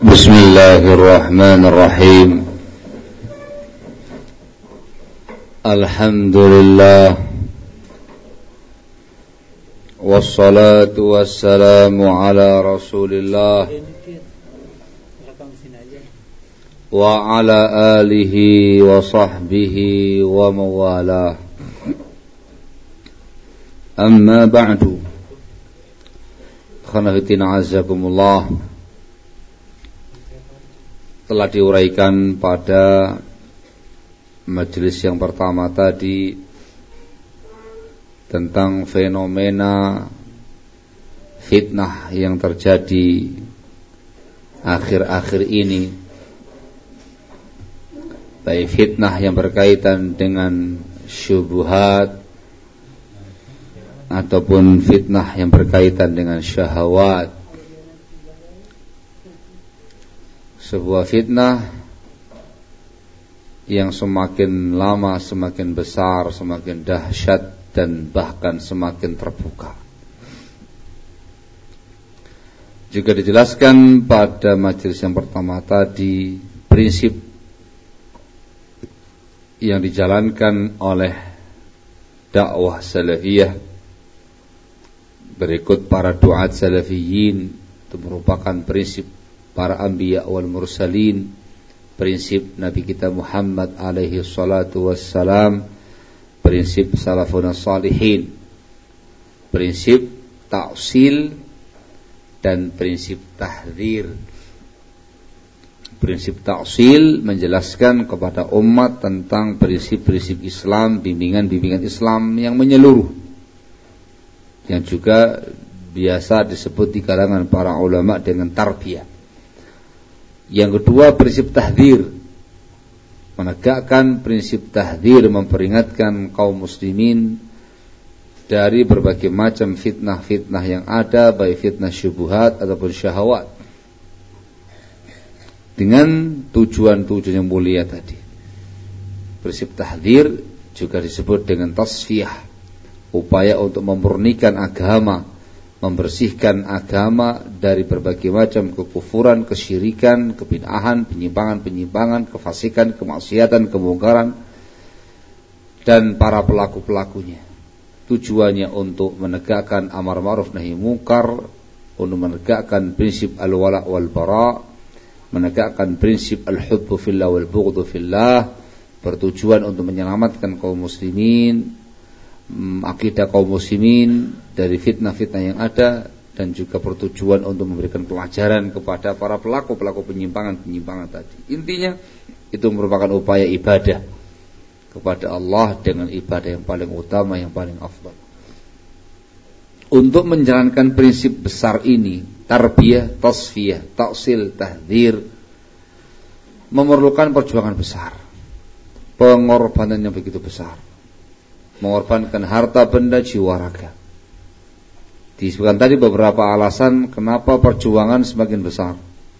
Bismillahirrahmanirrahim. Alhamdulillah wassalatu wassalamu ala Rasulillah wa ala alihi wa sahbihi wa mawalah. Amma ba'du. Khanafitina azakumullah. Telah diuraikan pada majelis yang pertama tadi tentang fenomena fitnah yang terjadi akhir-akhir ini, baik fitnah yang berkaitan dengan syubhat ataupun fitnah yang berkaitan dengan syahwat. Sebuah fitnah yang semakin lama semakin besar, semakin dahsyat, dan bahkan semakin terbuka. Juga dijelaskan pada majelis yang pertama tadi prinsip yang dijalankan oleh dakwah salafiyah berikut para duat salafiyin, itu merupakan prinsip para anbiya wal mursalin, prinsip Nabi kita Muhammad alaihi salatu wassalam, prinsip salafun salihin, prinsip ta'sil dan prinsip tahdzir. Prinsip ta'sil menjelaskan kepada umat tentang prinsip-prinsip Islam, bimbingan-bimbingan Islam yang menyeluruh, yang juga biasa disebut di kalangan para ulama dengan tarbiyah. Yang kedua, prinsip tahdzir, menegakkan prinsip tahdzir, memperingatkan kaum muslimin dari berbagai macam fitnah-fitnah yang ada, baik fitnah syubhat ataupun syahwat, dengan tujuan-tujuan yang mulia tadi. Prinsip tahdzir juga disebut dengan tasfiyah, upaya untuk memurnikan agama, membersihkan agama dari berbagai macam kekufuran, kesyirikan, kebid'ahan, penyimpangan-penyimpangan, kefasikan, kemaksiatan, kemungkaran, dan para pelaku-pelakunya. Tujuannya untuk menegakkan amar ma'ruf nahi munkar, untuk menegakkan prinsip al-wala' wal bara', menegakkan prinsip al-hubbu fillah wal bughdu fillah, bertujuan untuk menyelamatkan kaum muslimin, akidah kaum muslimin dari fitnah-fitnah yang ada, dan juga bertujuan untuk memberikan pelajaran kepada para pelaku-pelaku penyimpangan-penyimpangan tadi. Intinya itu merupakan upaya ibadah kepada Allah dengan ibadah yang paling utama, yang paling afdal. Untuk menjalankan prinsip besar ini, tarbiyah, tasfiyah, ta'sil, tahdzir, memerlukan perjuangan besar, pengorbanan yang begitu besar, mengorbankan harta, benda, jiwa, raga. Disebutkan tadi beberapa alasan kenapa perjuangan semakin besar.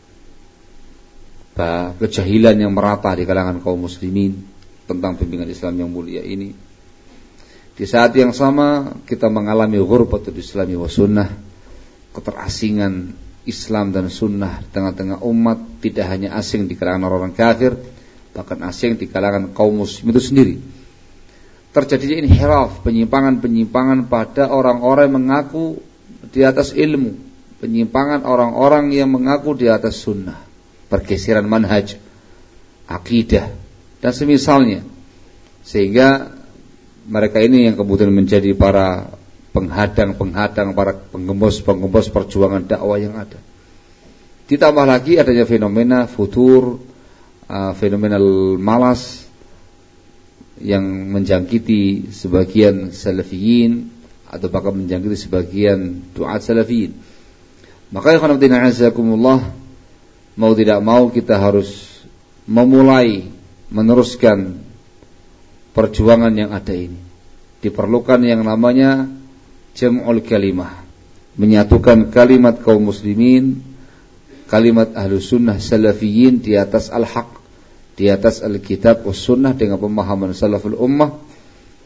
Kejahilan yang merata di kalangan kaum muslimin tentang bimbingan Islam yang mulia ini. Di saat yang sama kita mengalami ghurbatul islami wa sunnah, keterasingan Islam dan sunnah di tengah-tengah umat, tidak hanya asing di kalangan orang kafir, bahkan asing di kalangan kaum muslim itu sendiri. Terjadinya inhiraf, penyimpangan-penyimpangan pada orang-orang yang mengaku di atas ilmu, penyimpangan orang-orang yang mengaku di atas sunnah, pergeseran manhaj, akidah, dan semisalnya. Sehingga mereka ini yang kemudian menjadi para penghadang-penghadang, para penggembos-penggembos perjuangan dakwah yang ada. Ditambah lagi adanya fenomena futur, fenomena malas yang menjangkiti sebagian salafiyin atau bahkan menjangkiti sebagian duat salafiyin. Maka ikhwan fillah azakumullah, mau tidak mau kita harus memulai meneruskan perjuangan yang ada ini. Diperlukan yang namanya jam'ul kalimah, menyatukan kalimat kaum muslimin, kalimat ahlus sunnah salafiyin di atas al-haq, di atas al-kitab was sunnah dengan pemahaman salaful ummah,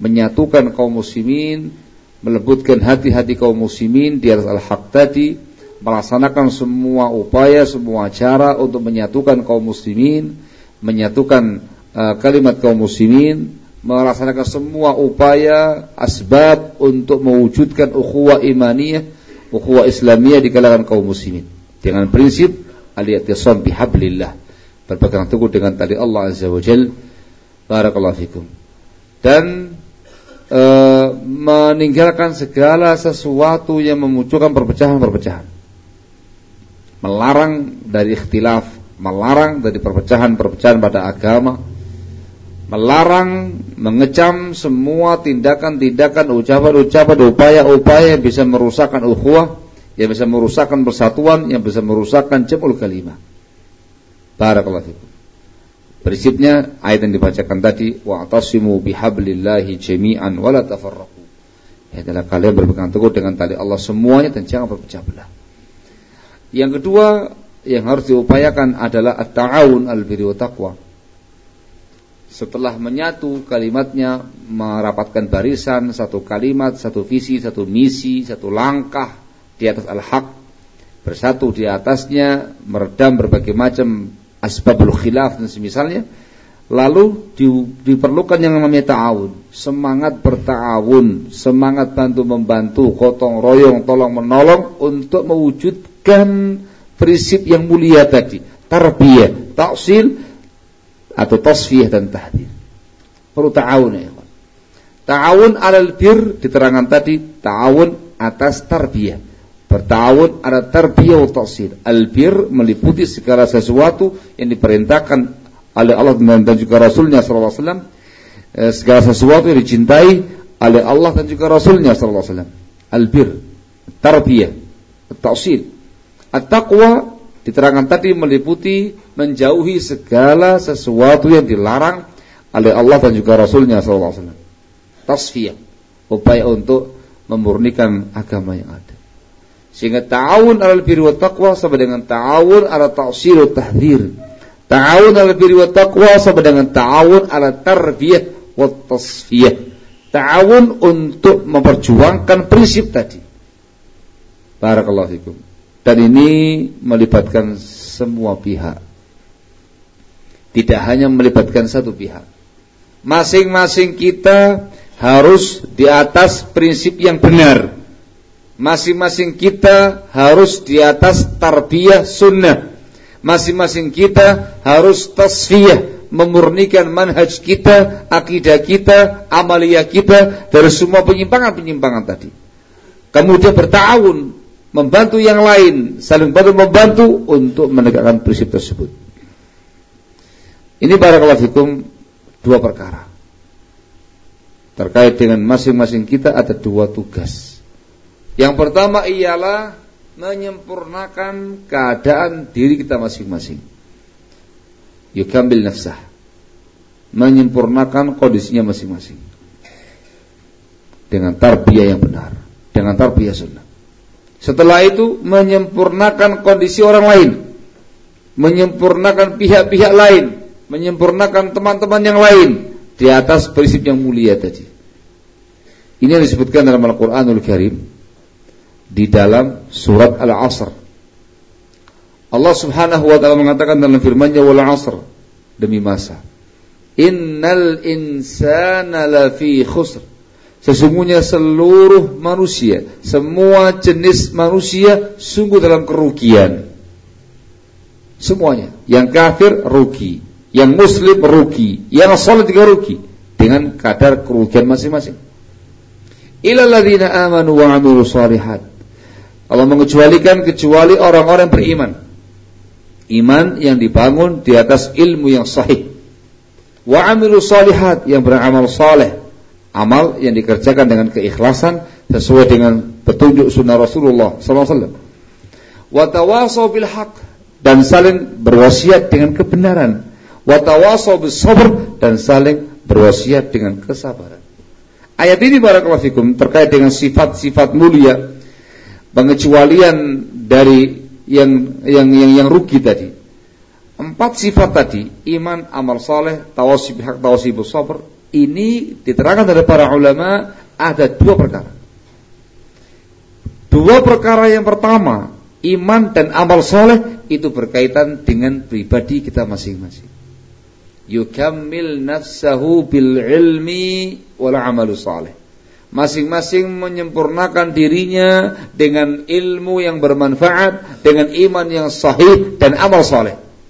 menyatukan kaum muslimin, melembutkan hati-hati kaum muslimin di atas al-haq tadi, melaksanakan semua upaya, semua cara untuk menyatukan kaum muslimin, menyatukan kalimat kaum muslimin, melaksanakan semua upaya asbab untuk mewujudkan ukhuwah imaniyah, ukhuwah islamiyah di kalangan kaum muslimin dengan prinsip al-i'tisam bihablillah, berpegang teguh dengan tali Allah azza wa jalla. Barakallahu fikum. Dan meninggalkan segala sesuatu yang memunculkan perpecahan-perpecahan, melarang dari ikhtilaf, melarang dari perpecahan-perpecahan pada agama, melarang, mengecam semua tindakan-tindakan, ucapan-ucapan, upaya-upaya yang bisa merusakkan ukhuwah, yang bisa merusakkan persatuan, yang bisa merusakkan jam'ul kalimah. Barakallahu fikum. Prinsipnya ayat yang dibacakan tadi, wa'tasimu bihablillahi jami'an wa la tafarraqu. Adalah kalian berpegang teguh dengan tali Allah semuanya dan jangan berpecah belah. Yang kedua yang harus diupayakan adalah at-ta'awun al-birri wa taqwa. Setelah menyatu kalimatnya, merapatkan barisan, satu kalimat, satu visi, satu misi, satu langkah di atas al-haq, bersatu di atasnya, meredam berbagai macam asbabul khilaf dan semisalnya, lalu diperlukan yang namanya ta'awun, semangat berta'awun, semangat bantu-membantu, gotong royong, tolong menolong untuk mewujudkan prinsip yang mulia tadi, tarbiyah, ta'sil atau tasfiyah dan tahdir. Perlu ta'awun ya. Ta'awun alal bir diterangkan tadi, ta'awun atas tarbiyah, berta'awun ala tarbiyah wa ta'sil. Al-bir meliputi segala sesuatu yang diperintahkan oleh Allah dan juga Rasulnya sallallahu alaihi wasallam, segala sesuatu yang dicintai oleh Allah dan juga Rasulnya sallallahu alaihi wasallam. Al-bir, tarbiyah, ta'sil. At-taqwa diterangkan tadi meliputi menjauhi segala sesuatu yang dilarang oleh Allah dan juga Rasulnya sallallahu alaihi wasallam. Tasfiyah, upaya untuk memurnikan agama yang ada. Sehingga ta'awun alal birri wa taqwa sama dengan ta'awun ala ta'sil wa tahdhir. Ta'awun alal birri wa taqwa sama dengan ta'awun ala tarbiyah wa tasfiyah. Ta'awun untuk memperjuangkan prinsip tadi. Barakallahu fikum. Dan ini melibatkan semua pihak. Tidak hanya melibatkan satu pihak. Masing-masing kita harus di atas prinsip yang benar. Masing-masing kita harus di atas tarbiyah sunnah. Masing-masing kita harus tasfiyah, memurnikan manhaj kita, akidah kita, amaliyah kita dari semua penyimpangan-penyimpangan tadi. Kemudian berta'awun, membantu yang lain, saling bantu-membantu untuk menegakkan prinsip tersebut. Ini barakallahu fikum, dua perkara. Terkait dengan masing-masing kita ada dua tugas. Yang pertama ialah menyempurnakan keadaan diri kita masing-masing. Yukambil nafsah, menyempurnakan kondisinya masing-masing dengan tarbiyah yang benar, dengan tarbiyah sunnah. Setelah itu menyempurnakan kondisi orang lain, menyempurnakan pihak-pihak lain, menyempurnakan teman-teman yang lain di atas prinsip yang mulia tadi. Ini yang disebutkan dalam Al-Qur'anul Karim di dalam surat Al-Asr. Allah Subhanahu wa taala mengatakan dalam firman-Nya, wal 'asr, demi masa, innal insana lafi khusr, sesungguhnya seluruh manusia, semua jenis manusia sungguh dalam kerugian. Semuanya, yang kafir rugi, yang muslim rugi, yang saleh juga rugi dengan kadar kerugian masing-masing. Illal ladzina amanu wa 'amilus shalihat, Allah mengecualikan kecuali orang-orang beriman, iman yang dibangun di atas ilmu yang sahih, wa 'amilus shalihat, yang beramal saleh, amal yang dikerjakan dengan keikhlasan sesuai dengan petunjuk sunnah Rasulullah sallallahu alaihi wasallam. Wa tawasaw bil haqq, dan saling berwasiat dengan kebenaran. Wa tawasaw bis sabr, dan saling berwasiat dengan kesabaran. Ayat ini barakallahu fikum terkait dengan sifat-sifat mulia, pengecualian dari yang rugi tadi. 4 sifat tadi, iman, amal saleh, tawasib hak, tawasibus sabr, ini diterangkan oleh para ulama ada 2 perkara. 2 perkara yang pertama Iman dan amal soleh itu berkaitan dengan pribadi kita masing-masing. Yukammil nafsahu bil ilmi wal amalu saleh. Masing-masing menyempurnakan dirinya dengan ilmu yang bermanfaat, dengan iman yang sahih dan amal soleh.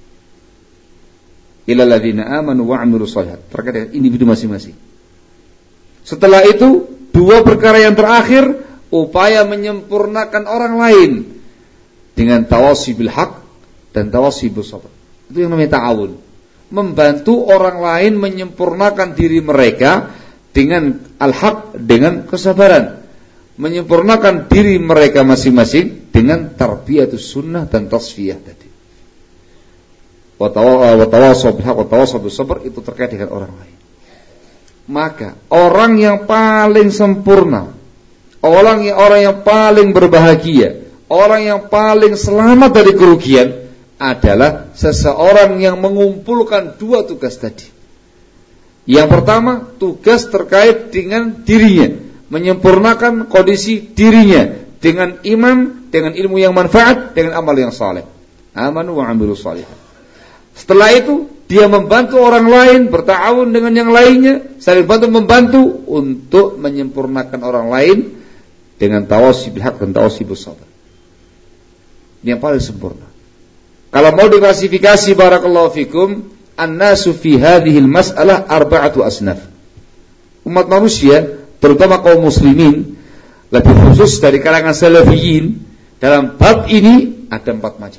Illal ladzina amanu wa 'amilus shalihat. Terkait dengan individu masing-masing. Setelah itu, dua perkara yang terakhir, upaya menyempurnakan orang lain dengan tawasi bil haq dan tawasi bis sabr. Itu yang namanya ta'awun. Membantu orang lain menyempurnakan diri mereka dengan al-haq, dengan kesabaran. Menyempurnakan diri mereka masing-masing dengan tarbiyatus sunnah dan tasfiyah tadi. Wa tawasaw bil haq wa tawasaw bis sabr itu terkait dengan orang lain. Maka orang yang paling sempurna, orang yang paling berbahagia, orang yang paling selamat dari kerugian adalah seseorang yang mengumpulkan dua tugas tadi. Yang pertama, tugas terkait dengan dirinya, menyempurnakan kondisi dirinya dengan iman, dengan ilmu yang manfaat, dengan amal yang saleh. Amanu wa 'amilus shalihat. Setelah itu, dia membantu orang lain, berta'awun dengan yang lainnya, saling membantu untuk menyempurnakan orang lain dengan tawasi bil haq dan tawasi bis sabr. Yang paling sempurna. Kalau mau diklasifikasi barakallahu fikum, an-nasu fi hadhihi al-mas'alah arba'atu asnaf. Umat manusia, terutama kaum muslimin, lebih khusus dari kalangan salafiyin, dalam bab ini ada 4 macam.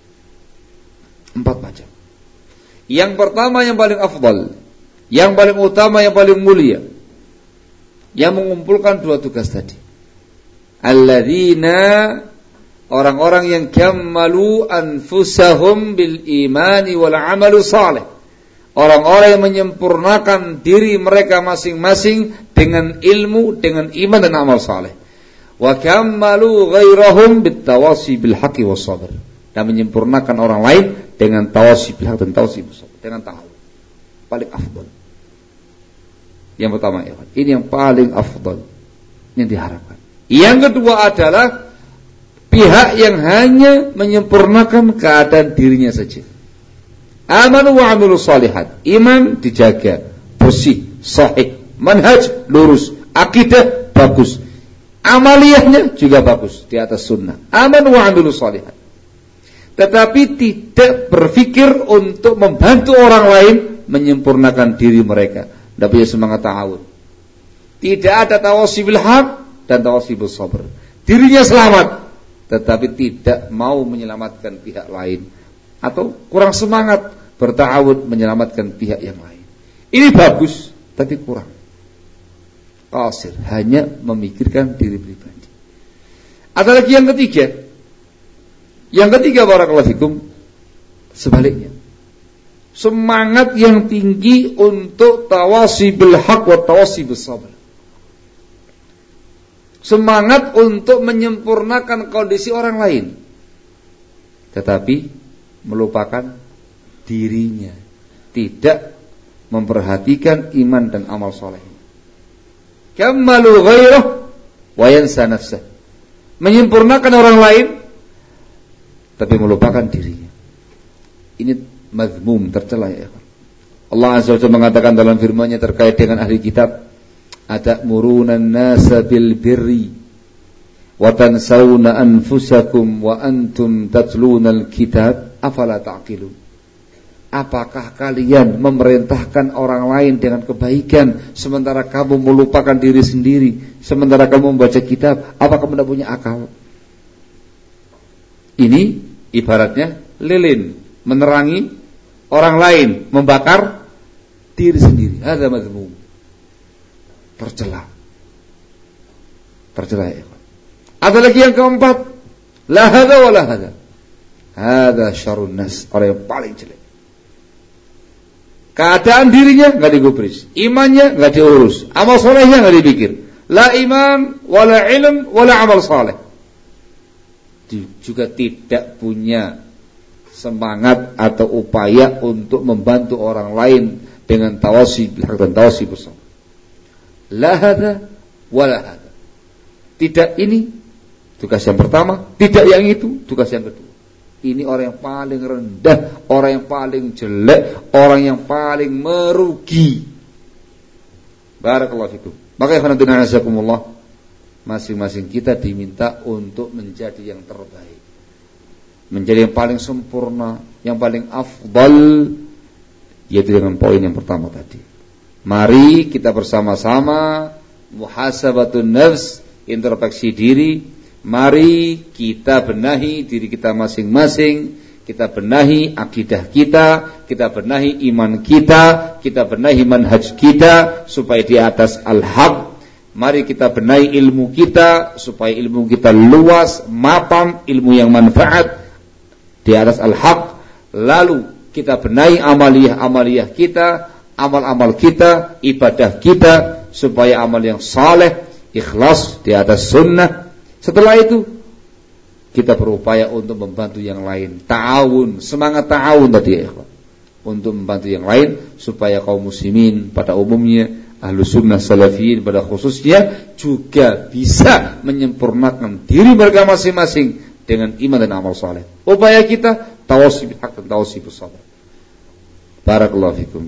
4 macam. Yang pertama yang paling afdal, yang paling utama, yang paling mulia, yang mengumpulkan dua tugas tadi. Alladzina, orang-orang yang kammalu anfusahum bil imani wal amalu salih. Orang-orang yang menyempurnakan diri mereka masing-masing dengan ilmu, dengan iman dan amal saleh. Wa kammalu ghairahum bit tawasi bil haqqi was sabr. Dan menyempurnakan orang lain dengan tawasi bil haqq dan tawasi bis sabr, dengan ta'awun. Paling afdal. Yang pertama, ini yang paling afdal yang diharapkan. Yang kedua adalah pihak yang hanya menyempurnakan keadaan dirinya saja. Amanu wa 'amilus shalihat. Iman dijaga, bersih, sahih, manhaj lurus, akidah bagus, amaliyahnya juga bagus di atas sunnah. Amanu wa 'amilus shalihat. Tetapi tidak berpikir untuk membantu orang lain menyempurnakan diri mereka. Tidak punya semangat ta'awun. Tidak ada tawasi bil haq dan tawasi bis sabr. Dirinya selamat, tetapi tidak mau menyelamatkan pihak lain, atau kurang semangat berta'awun menyelamatkan pihak yang lain. Ini bagus, tapi kurang. Qasir, hanya memikirkan diri pribadi. Ada lagi yang ketiga. Yang ketiga, barakallahu fikum, sebaliknya. Semangat yang tinggi untuk tawasi bil haq wa tawasi bis sabr. Semangat untuk menyempurnakan kondisi orang lain, tetapi melupakan dirinya, tidak memperhatikan iman dan amal soleh. Kammalu ghairah wa yansa nafsah. Menyempurnakan orang lain tapi melupakan dirinya. Ini mazmum, tercela ya. Allah Azza wa Jalla mengatakan dalam firman-Nya terkait dengan ahli kitab, atamuruna an-nasa bil birri wa tansawna anfusakum wa antum tatluna al-kitab afala ta'qilun. Apakah kalian memerintahkan orang lain dengan kebaikan sementara kamu melupakan diri sendiri, sementara kamu membaca kitab? Apakah kamu tidak punya akal? Ini ibaratnya lilin menerangi orang lain, membakar diri sendiri. Hadza mazmum. Tercela ya. Ada lagi yang keempat, la hadza wa la hadza. Hadza syarrun nas, orang yang paling jelek. Keadaan dirinya enggak digubris, imannya enggak diurus, amal salehnya enggak dipikir. La iman wala ilm wala amal saleh. Juga tidak punya semangat atau upaya untuk membantu orang lain dengan tawasi bil haq dan tawasi bis sabr. La hadza wala hadza. Tidak ini tugas yang pertama, tidak yang itu, tugas yang kedua. Ini orang yang paling rendah, orang yang paling jelek, orang yang paling merugi. Barakallahu fikum. Maka ikhwan azakumullah, masing-masing kita diminta untuk menjadi yang terbaik, menjadi yang paling sempurna, yang paling afdal, yaitu dengan poin yang pertama tadi. Mari kita bersama-sama muhasabatun nafs, introspeksi diri. Mari kita benahi diri kita masing-masing, kita benahi akidah kita benahi iman kita benahi manhaj kita supaya di atas al-haq. Mari kita benahi ilmu kita supaya ilmu kita luas, mapan, ilmu yang manfaat di atas al-haq. Lalu kita benahi amaliyah kita, amal-amal kita, ibadah kita supaya amal yang saleh, ikhlas di atas sunnah. Setelah itu kita berupaya untuk membantu yang lain, ta'awun, semangat ta'awun tadi ya, untuk membantu yang lain supaya kaum muslimin pada umumnya, ahlu sunnah salafiyin pada khususnya juga bisa menyempurnakan diri mereka masing-masing dengan iman dan amal saleh. Upaya kita tawassi bil haq dan tawassi bis sabr. Barakallahu fikum.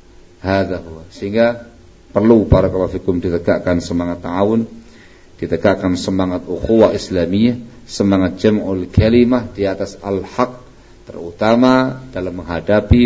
Hadza huwa. Sehingga perlu barakallahu fikum ditegakkan semangat ta'awun, ditegakkan semangat ukhuwah Islamiyah, semangat jam'ul kalimah di atas al-haq, terutama dalam menghadapi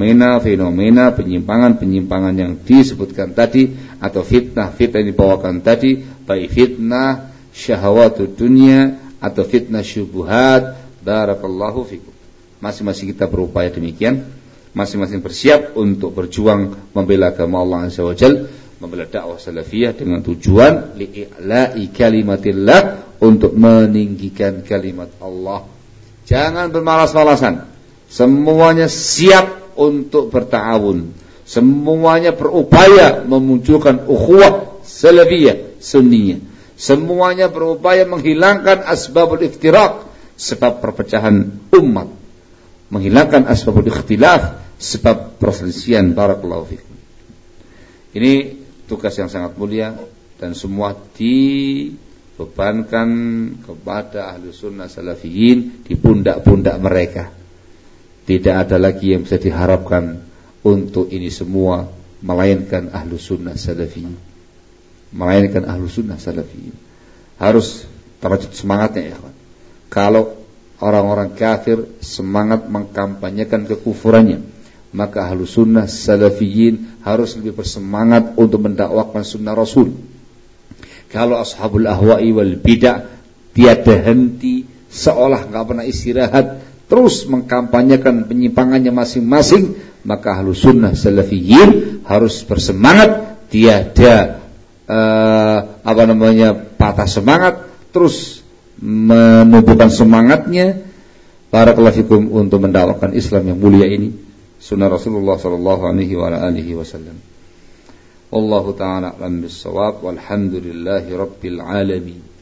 fenomena penyimpangan yang disebutkan tadi, atau fitnah yang dibawakan tadi, baik fitnah syahwatud dunia atau fitnah syubuhat. Barakallahu fikum. Masing-masing kita berupaya demikian, masing-masing bersiap untuk berjuang membela agama Allah Azza wa Jalla, membela dakwah salafiyah dengan tujuan li'i'la'i kalimatillah, untuk meninggikan kalimat Allah. Jangan bermalas-malasan. Semuanya siap untuk berta'awun. Semuanya berupaya memunculkan ukhuwah salafiyah sunniyah. Semuanya berupaya menghilangkan asbabul iftiraq, sebab perpecahan umat, menghilangkan asbabul ikhtilaf, sebab perselisihan. Barakallahu fikum. Ini tugas yang sangat mulia dan semua dibebankan kepada ahlu sunnah salafiyin di pundak-pundak mereka. Tidak ada lagi yang bisa diharapkan untuk ini semua melainkan ahlu sunnah salafiyin, melainkan ahlu sunnah salafiyin. Harus terwujud semangatnya ya kawan. Kalau orang-orang kafir semangat mengkampanyekan kekufurannya, maka ahlu sunnah salafiyin harus lebih bersemangat untuk mendakwakan sunnah Rasul. Kalau ashabul ahwa'i wal bid'ah tiada henti, seolah enggak pernah istirahat, terus mengkampanyekan penyimpangannya masing-masing, maka ahlu sunnah salafiyin harus bersemangat, tiada patah semangat, terus menumbuhkan semangatnya barakallahu fikum untuk mendakwakan Islam yang mulia ini, sunnah Rasulullah sallallahu alaihi wa alihi wasallam. Wallahu ta'ala a'lam bis-shawab, walhamdulillahi rabbil alamin.